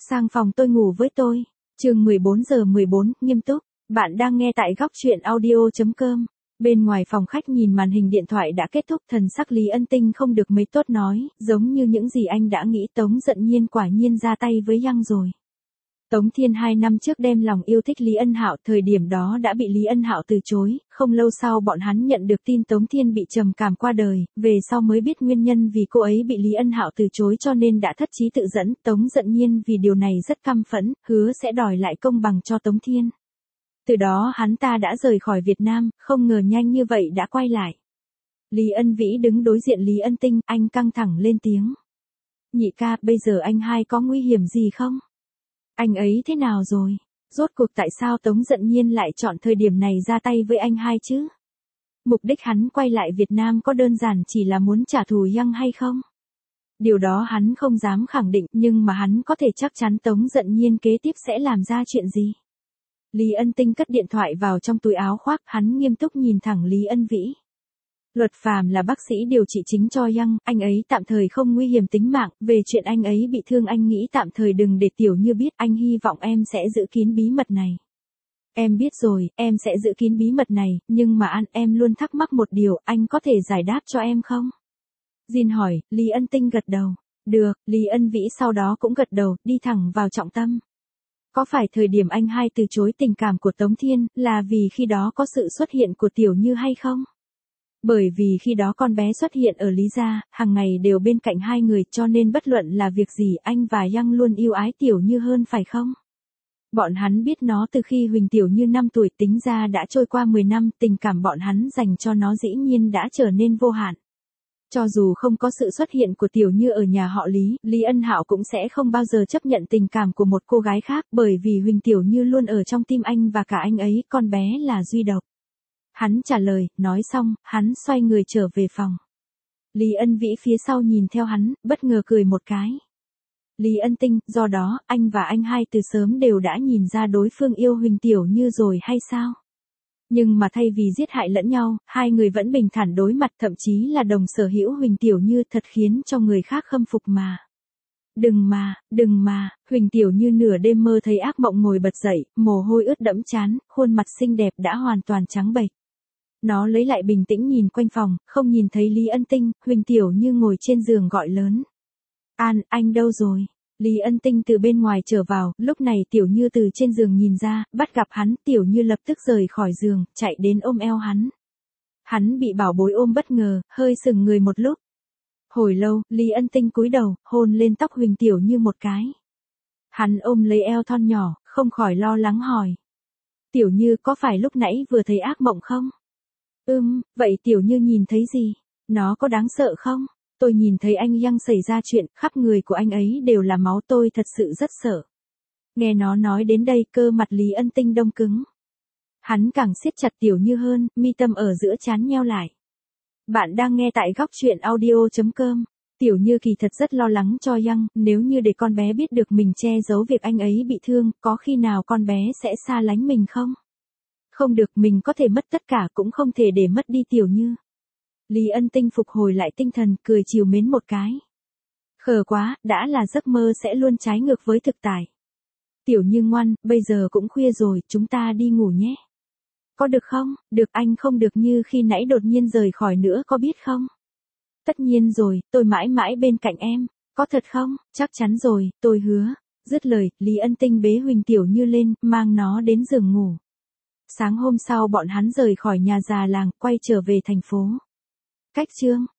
Sang phòng tôi ngủ với tôi. Chương 14 giờ 14, nghiêm túc. Bạn đang nghe tại góc chuyện audio.com. Bên ngoài phòng khách nhìn màn hình điện thoại đã kết thúc, thần sắc Lý Ân Tinh không được mấy tốt nói, giống như những gì anh đã nghĩ. Tống Dận Nhiên quả nhiên ra tay với Yang rồi. Tống Thiên 2 năm trước đem lòng yêu thích Lý Ân Hạo, thời điểm đó đã bị Lý Ân Hạo từ chối, không lâu sau bọn hắn nhận được tin Tống Thiên bị trầm cảm qua đời, về sau mới biết nguyên nhân vì cô ấy bị Lý Ân Hạo từ chối cho nên đã thất chí tự dẫn. Tống Dận Nhiên vì điều này rất căm phẫn, hứa sẽ đòi lại công bằng cho Tống Thiên. Từ đó hắn ta đã rời khỏi Việt Nam, không ngờ nhanh như vậy đã quay lại. Lý Ân Vĩ đứng đối diện Lý Ân Tinh, anh căng thẳng lên tiếng. Nhị ca, bây giờ anh hai có nguy hiểm gì không? Anh ấy thế nào rồi? Rốt cuộc tại sao Tống Dận Nhiên lại chọn thời điểm này ra tay với anh hai chứ? Mục đích hắn quay lại Việt Nam có đơn giản chỉ là muốn trả thù Yang hay không? Điều đó hắn không dám khẳng định, nhưng mà hắn có thể chắc chắn Tống Dận Nhiên kế tiếp sẽ làm ra chuyện gì. Lý Ân Tinh cất điện thoại vào trong túi áo khoác, hắn nghiêm túc nhìn thẳng Lý Ân Vĩ. Luật Phàm là bác sĩ điều trị chính cho Yang, anh ấy tạm thời không nguy hiểm tính mạng, về chuyện anh ấy bị thương anh nghĩ tạm thời đừng để Tiểu Như biết, anh hy vọng em sẽ giữ kín bí mật này. Em biết rồi, em sẽ giữ kín bí mật này, nhưng mà em luôn thắc mắc một điều, anh có thể giải đáp cho em không? Jin hỏi, Lý Ân Tinh gật đầu. Được, Lý Ân Vĩ sau đó cũng gật đầu, đi thẳng vào trọng tâm. Có phải thời điểm anh hai từ chối tình cảm của Tống Thiên, là vì khi đó có sự xuất hiện của Tiểu Như hay không? Bởi vì khi đó con bé xuất hiện ở Lý gia, hàng ngày đều bên cạnh hai người, cho nên bất luận là việc gì anh và Yang luôn yêu ái Tiểu Như hơn phải không? Bọn hắn biết nó từ khi Huỳnh Tiểu Như 5 tuổi, tính ra đã trôi qua 10 năm, tình cảm bọn hắn dành cho nó dĩ nhiên đã trở nên vô hạn. Cho dù không có sự xuất hiện của Tiểu Như ở nhà họ Lý, Lý Ân Hạo cũng sẽ không bao giờ chấp nhận tình cảm của một cô gái khác, bởi vì Huỳnh Tiểu Như luôn ở trong tim anh và cả anh ấy, con bé là duy độc. Hắn trả lời, nói xong, hắn xoay người trở về phòng. Lý Ân Vĩ phía sau nhìn theo hắn, bất ngờ cười một cái. Lý Ân Tinh, do đó, anh và anh hai từ sớm đều đã nhìn ra đối phương yêu Huỳnh Tiểu Như rồi hay sao? Nhưng mà thay vì giết hại lẫn nhau, hai người vẫn bình thản đối mặt, thậm chí là đồng sở hữu Huỳnh Tiểu Như, thật khiến cho người khác khâm phục mà. Đừng mà, Huỳnh Tiểu Như nửa đêm mơ thấy ác mộng ngồi bật dậy, mồ hôi ướt đẫm trán, khuôn mặt xinh đẹp đã hoàn toàn trắng bệch. Nó lấy lại bình tĩnh nhìn quanh phòng, không nhìn thấy Lý Ân Tinh, Huỳnh Tiểu Như ngồi trên giường gọi lớn. Anh đâu rồi? Lý Ân Tinh từ bên ngoài trở vào, lúc này Tiểu Như từ trên giường nhìn ra, bắt gặp hắn, Tiểu Như lập tức rời khỏi giường, chạy đến ôm eo hắn. Hắn bị bảo bối ôm bất ngờ, hơi sững người một lúc. Hồi lâu, Lý Ân Tinh cúi đầu, hôn lên tóc Huỳnh Tiểu Như một cái. Hắn ôm lấy eo thon nhỏ, không khỏi lo lắng hỏi. Tiểu Như, có phải lúc nãy vừa thấy ác mộng không? Vậy Tiểu Như nhìn thấy gì? Nó có đáng sợ không? Tôi nhìn thấy anh Yang xảy ra chuyện, khắp người của anh ấy đều là máu, tôi thật sự rất sợ. Nghe nó nói đến đây, cơ mặt Lý Ân Tinh đông cứng. Hắn càng siết chặt Tiểu Như hơn, mi tâm ở giữa trán nheo lại. Bạn đang nghe tại góc chuyện audio.com. Tiểu Như kỳ thật rất lo lắng cho Yang, nếu như để con bé biết được mình che giấu việc anh ấy bị thương, có khi nào con bé sẽ xa lánh mình không? Không được, mình có thể mất tất cả cũng không thể để mất đi Tiểu Như. Lý Ân Tinh phục hồi lại tinh thần, cười trìu mến một cái. Khờ quá, đã là giấc mơ sẽ luôn trái ngược với thực tại. Tiểu Như ngoan, bây giờ cũng khuya rồi, chúng ta đi ngủ nhé. Có được không? Được, anh không được như khi nãy đột nhiên rời khỏi nữa, có biết không? Tất nhiên rồi, tôi mãi mãi bên cạnh em. Có thật không? Chắc chắn rồi, tôi hứa. Dứt lời, Lý Ân Tinh bế Huỳnh Tiểu Như lên, mang nó đến giường ngủ. Sáng hôm sau bọn hắn rời khỏi nhà già làng, quay trở về thành phố. Cách chương